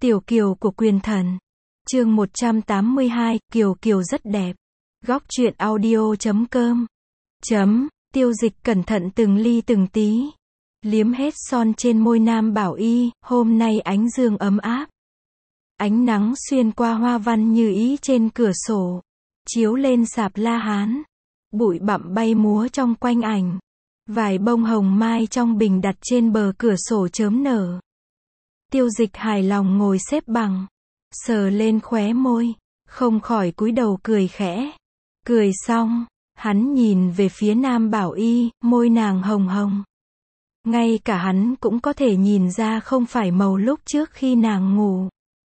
Tiểu Kiều của Quyền Thần. Chương 182, Kiều Kiều rất đẹp. Góc truyện audio.com. Tiêu Dịch cẩn thận từng ly từng tí. Liếm hết son trên môi Nam Bảo Y, hôm nay ánh dương ấm áp. Ánh nắng xuyên qua hoa văn như ý trên cửa sổ, chiếu lên sạp La Hán. Bụi bặm bay múa trong quanh ảnh. Vài bông hồng mai trong bình đặt trên bờ cửa sổ chớm nở. Tiêu Dịch hài lòng ngồi xếp bằng, sờ lên khóe môi, không khỏi cúi đầu cười khẽ. Cười xong, hắn nhìn về phía Nam Bảo Y, môi nàng hồng hồng. Ngay cả hắn cũng có thể nhìn ra không phải màu lúc trước khi nàng ngủ.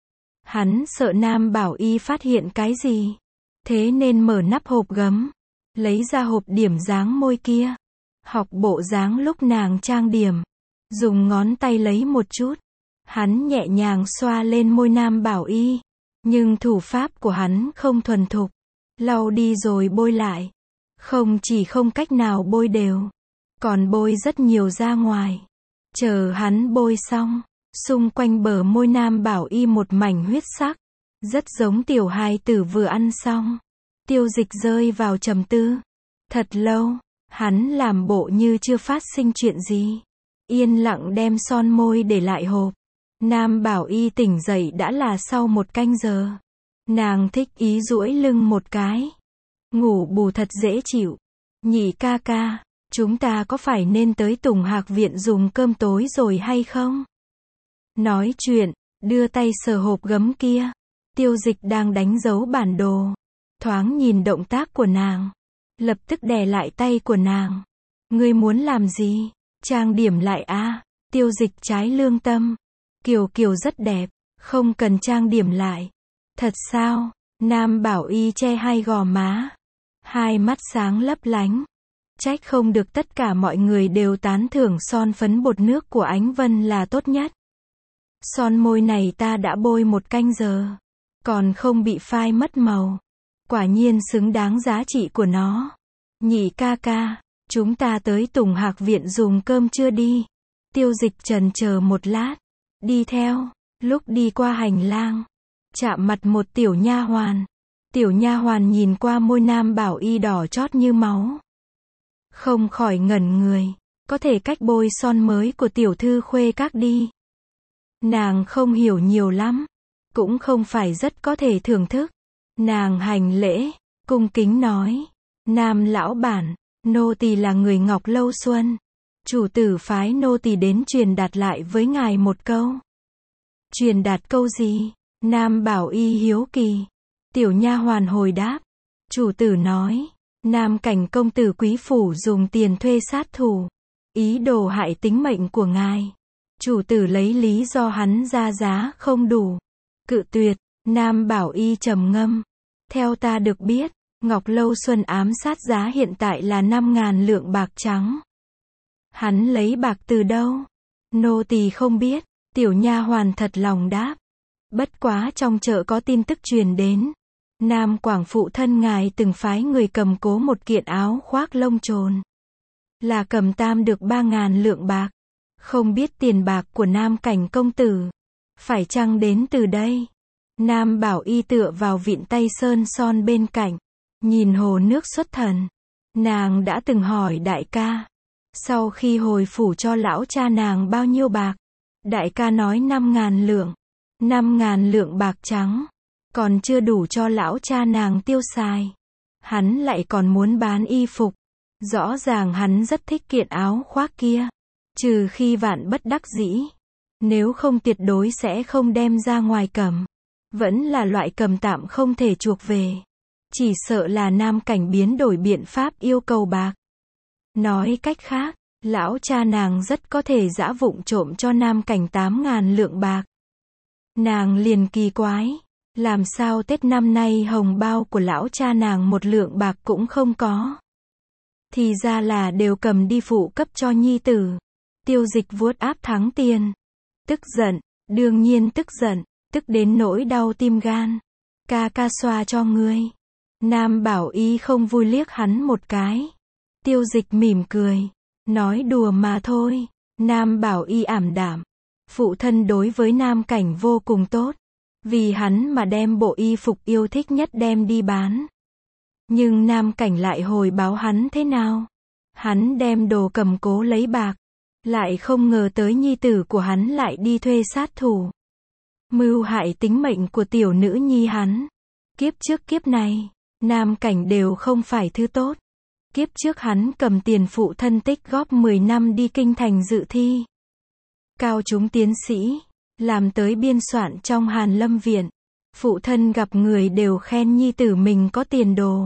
Hắn sợ Nam Bảo Y phát hiện cái gì, thế nên mở nắp hộp gấm, lấy ra hộp điểm dáng môi kia, học bộ dáng lúc nàng trang điểm, dùng ngón tay lấy một chút. Hắn nhẹ nhàng xoa lên môi Nam Bảo Y, nhưng thủ pháp của hắn không thuần thục, lau đi rồi bôi lại. Không chỉ không cách nào bôi đều, còn bôi rất nhiều ra ngoài. Chờ hắn bôi xong, xung quanh bờ môi Nam Bảo Y một mảnh huyết sắc, rất giống tiểu hài tử vừa ăn xong. Tiêu Dịch rơi vào trầm tư. Thật lâu, hắn làm bộ như chưa phát sinh chuyện gì, yên lặng đem son môi để lại hộp. Nam Bảo Y tỉnh dậy đã là sau 1 canh giờ. Nàng thích ý duỗi lưng một cái. Ngủ bù thật dễ chịu. Nhị ca ca, chúng ta có phải nên tới Tùng Hạc Viện dùng cơm tối rồi hay không? Nói chuyện, đưa tay sờ hộp gấm kia. Tiêu Dịch đang đánh dấu bản đồ. Thoáng nhìn động tác của nàng, lập tức đè lại tay của nàng. Ngươi muốn làm gì? Trang điểm lại à? Tiêu Dịch trái lương tâm. Kiều Kiều rất đẹp, không cần trang điểm lại. Thật sao? Nam Bảo Y che hai gò má, hai mắt sáng lấp lánh. Trách không được tất cả mọi người đều tán thưởng son phấn bột nước của Ánh Vân là tốt nhất. Son môi này ta đã bôi 1 canh giờ, còn không bị phai mất màu. Quả nhiên xứng đáng giá trị của nó. Nhị ca ca, chúng ta tới Tùng Hạc Viện dùng cơm chưa đi? Tiêu Dịch chần chờ một lát, đi theo. Lúc đi qua hành lang, chạm mặt một tiểu nha hoàn. Tiểu nha hoàn nhìn qua môi Nam Bảo Y đỏ chót như máu, không khỏi ngẩn người. Có thể cách bôi son mới của tiểu thư Khuê Các đi. Nàng không hiểu nhiều lắm, cũng không phải rất có thể thưởng thức. Nàng hành lễ, cung kính nói: Nam lão bản, nô tỳ là người Ngọc Lâu Xuân. Chủ tử phái nô tỳ đến truyền đạt lại với ngài một câu. Truyền đạt câu gì? Nam Bảo Y hiếu kỳ. Tiểu nha hoàn hồi đáp. Chủ tử nói, Nam Cảnh công tử quý phủ dùng tiền thuê sát thủ, ý đồ hại tính mệnh của ngài. Chủ tử lấy lý do hắn ra giá không đủ, cự tuyệt. Nam Bảo Y trầm ngâm. Theo ta được biết, Ngọc Lâu Xuân ám sát giá hiện tại là 5.000 lượng bạc trắng. Hắn lấy bạc từ đâu? Nô tỳ không biết. Tiểu nha hoàn thật lòng đáp. Bất quá trong chợ có tin tức truyền đến, Nam Quảng phụ thân ngài từng phái người cầm cố một kiện áo khoác lông trồn, là cầm tam được 3.000 lượng bạc. Không biết tiền bạc của Nam Cảnh công tử phải chăng đến từ đây? Nam Bảo Y tựa vào vịn tay sơn son bên cạnh, nhìn hồ nước xuất thần. Nàng đã từng hỏi đại ca, sau khi hồi phủ cho lão cha nàng bao nhiêu bạc. Đại ca nói 5.000 lượng. 5.000 lượng bạc trắng, còn chưa đủ cho lão cha nàng tiêu xài. Hắn lại còn muốn bán y phục. Rõ ràng hắn rất thích kiện áo khoác kia. Trừ khi vạn bất đắc dĩ, nếu không tuyệt đối sẽ không đem ra ngoài cầm. Vẫn là loại cầm tạm không thể chuộc về. Chỉ sợ là Nam Cảnh biến đổi biện pháp yêu cầu bạc. Nói cách khác, lão cha nàng rất có thể giã vụng trộm cho Nam Cảnh 8.000 lượng bạc. Nàng liền kỳ quái, làm sao Tết năm nay hồng bao của lão cha nàng 1 lượng bạc cũng không có. Thì ra là đều cầm đi phụ cấp cho nhi tử. Tiêu Dịch vuốt áp thắng tiền. Tức giận, đương nhiên tức giận, tức đến nỗi đau tim gan. Ca ca xoa cho ngươi. Nam Bảo Y không vui liếc hắn một cái. Tiêu Dịch mỉm cười, nói đùa mà thôi. Nam Bảo Y ảm đạm, Phụ thân đối với Nam Cảnh vô cùng tốt. Vì hắn mà đem bộ y phục yêu thích nhất đem đi bán. Nhưng Nam Cảnh lại hồi báo hắn thế nào? Hắn đem đồ cầm cố lấy bạc. Lại không ngờ tới nhi tử của hắn lại đi thuê sát thủ. Mưu hại tính mệnh của tiểu nữ nhi hắn. Kiếp trước kiếp này, Nam Cảnh đều không phải thứ tốt. Kiếp trước hắn cầm tiền phụ thân tích góp 10 năm đi kinh thành dự thi. Cao chúng tiến sĩ, làm tới biên soạn trong Hàn Lâm Viện. Phụ thân gặp người đều khen nhi tử mình có tiền đồ.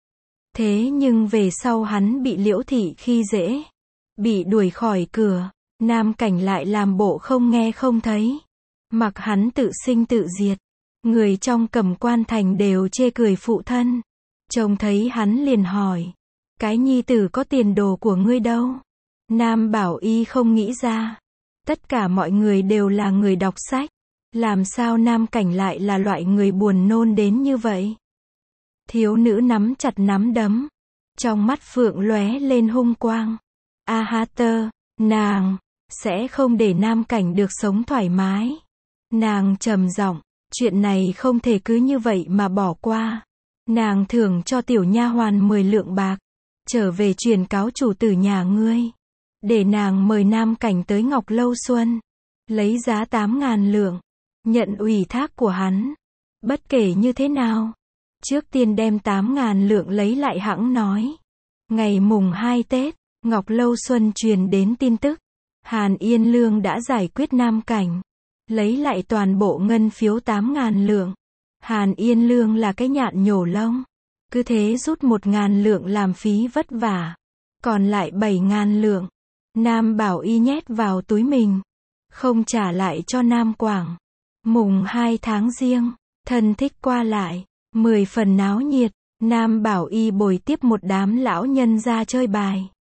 Thế nhưng về sau hắn bị Liễu thị khi dễ. Bị đuổi khỏi cửa, Nam Cảnh lại làm bộ không nghe không thấy. Mặc hắn tự sinh tự diệt. Người trong Cẩm Quan thành đều chê cười phụ thân. Trông thấy hắn liền hỏi. Cái nhi tử có tiền đồ của ngươi đâu? Nam Bảo Y không nghĩ ra. Tất cả mọi người đều là người đọc sách. Làm sao Nam Cảnh lại là loại người buồn nôn đến như vậy? Thiếu nữ nắm chặt nắm đấm. Trong mắt phượng lóe lên hung quang. A ha tơ, nàng sẽ không để Nam Cảnh được sống thoải mái. Nàng trầm giọng, chuyện này không thể cứ như vậy mà bỏ qua. Nàng thưởng cho tiểu nha hoàn 10 lượng bạc, trở về truyền cáo chủ tử nhà ngươi, để nàng mời Nam Cảnh tới Ngọc Lâu Xuân, lấy giá 8.000 lượng, nhận ủy thác của hắn. Bất kể như thế nào, trước tiên đem 8.000 lượng lấy lại hẵng nói. Ngày mùng 2 Tết, Ngọc Lâu Xuân truyền đến tin tức, Hàn Yên Lương đã giải quyết Nam Cảnh, lấy lại toàn bộ ngân phiếu 8.000 lượng. Hàn Yên Lương là cái nhạn nhổ lông, cứ thế rút 1.000 lượng làm phí vất vả, còn lại 7.000 lượng, Nam Bảo Y nhét vào túi mình, không trả lại cho Nam Quảng. Mùng 2 tháng Giêng, thân thích qua lại, 10 phần náo nhiệt, Nam Bảo Y bồi tiếp một đám lão nhân ra chơi bài.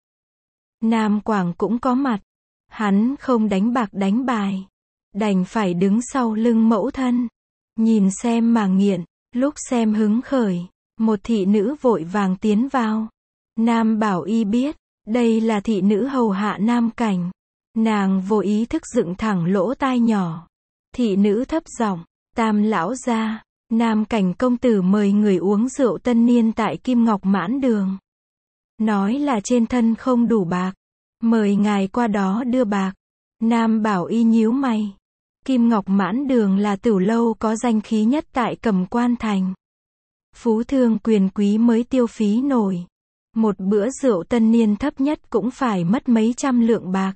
Nam Quảng cũng có mặt, hắn không đánh bạc đánh bài, đành phải đứng sau lưng mẫu thân, nhìn xem mà nghiện. Lúc xem hứng khởi, một thị nữ vội vàng tiến vào. Nam Bảo Y biết, đây là thị nữ hầu hạ Nam Cảnh. Nàng vô ý thức dựng thẳng lỗ tai nhỏ. Thị nữ thấp giọng, Tam lão gia, Nam Cảnh công tử mời người uống rượu tân niên tại Kim Ngọc Mãn Đường. Nói là trên thân không đủ bạc, mời ngài qua đó đưa bạc. Nam Bảo Y nhíu mày. Kim Ngọc Mãn Đường là tửu lâu có danh khí nhất tại Cẩm Quan thành. Phú thương quyền quý mới tiêu phí nổi. Một bữa rượu tân niên thấp nhất cũng phải mất mấy trăm lượng bạc.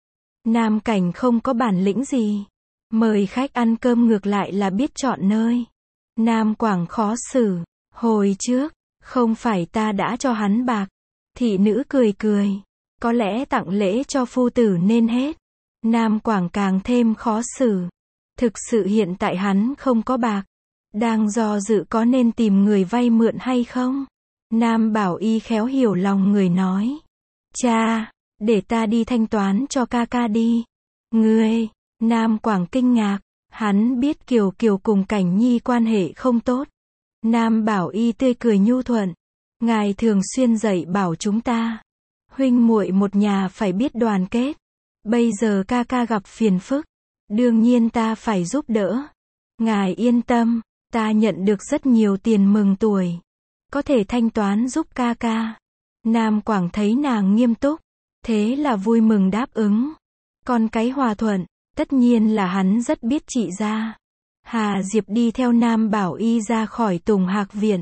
Nam Cảnh không có bản lĩnh gì. Mời khách ăn cơm ngược lại là biết chọn nơi. Nam Quảng khó xử. Hồi trước, không phải ta đã cho hắn bạc. Thị nữ cười cười. Có lẽ tặng lễ cho phu tử nên hết. Nam Quảng càng thêm khó xử. Thực sự hiện tại hắn không có bạc. Đang do dự có nên tìm người vay mượn hay không? Nam Bảo Y khéo hiểu lòng người nói. Cha, để ta đi thanh toán cho ca ca đi. Ngươi, Nam Quảng kinh ngạc. Hắn biết Kiều Kiều cùng Cảnh Nhi quan hệ không tốt. Nam Bảo Y tươi cười nhu thuận. Ngài thường xuyên dạy bảo chúng ta. Huynh muội một nhà phải biết đoàn kết. Bây giờ ca ca gặp phiền phức. Đương nhiên ta phải giúp đỡ. Ngài yên tâm, ta nhận được rất nhiều tiền mừng tuổi. Có thể thanh toán giúp ca ca. Nam Quảng thấy nàng nghiêm túc. Thế là vui mừng đáp ứng. Con cái hòa thuận, tất nhiên là hắn rất biết trị ra. Hà Diệp đi theo Nam Bảo Y ra khỏi Tùng Hạc Viện.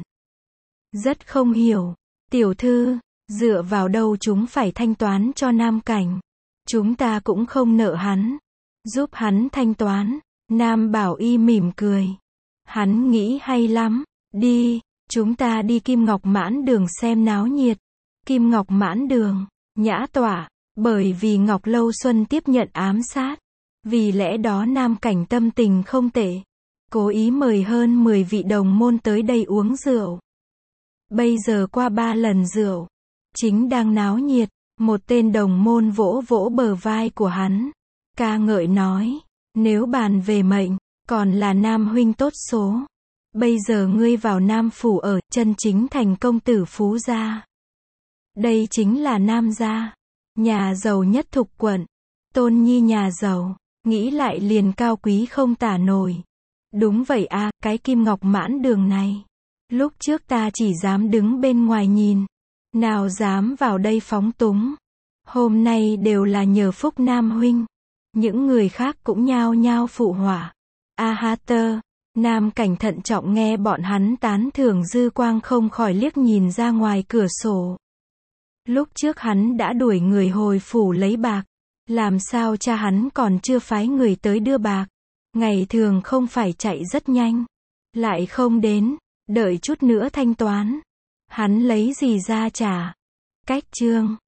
Rất không hiểu. Tiểu thư, dựa vào đâu chúng phải thanh toán cho Nam Cảnh? Chúng ta cũng không nợ hắn. Giúp hắn thanh toán. Nam Bảo Y mỉm cười. Hắn nghĩ hay lắm. Đi, chúng ta đi Kim Ngọc Mãn Đường xem náo nhiệt. Kim Ngọc Mãn Đường, nhã tọa, bởi vì Ngọc Lâu Xuân tiếp nhận ám sát. Vì lẽ đó Nam Cảnh tâm tình không tệ. Cố ý mời hơn 10 vị đồng môn tới đây uống rượu. Bây giờ qua 3 lần rượu, chính đang náo nhiệt, một tên đồng môn vỗ vỗ bờ vai của hắn. Ca ngợi nói, nếu bàn về mệnh, còn là Nam huynh tốt số. Bây giờ ngươi vào Nam phủ ở, chân chính thành công tử phú gia. Đây chính là Nam gia, nhà giàu nhất Thục quận. Tôn nhi nhà giàu, Nghĩ lại liền cao quý không tả nổi. Đúng vậy a, cái Kim Ngọc Mãn Đường này. Lúc trước ta chỉ dám đứng bên ngoài nhìn. Nào dám vào đây phóng túng. Hôm nay đều là nhờ Phúc Nam huynh. Những người khác cũng nhao nhao phụ họa. A ha tơ. Nam Cảnh thận trọng nghe bọn hắn tán thưởng dư quang không khỏi liếc nhìn ra ngoài cửa sổ. Lúc trước hắn đã đuổi người hồi phủ lấy bạc. Làm sao cha hắn còn chưa phái người tới đưa bạc. Ngày thường không phải chạy rất nhanh. Lại không đến. Đợi chút nữa thanh toán. Hắn lấy gì ra trả. Cách chương.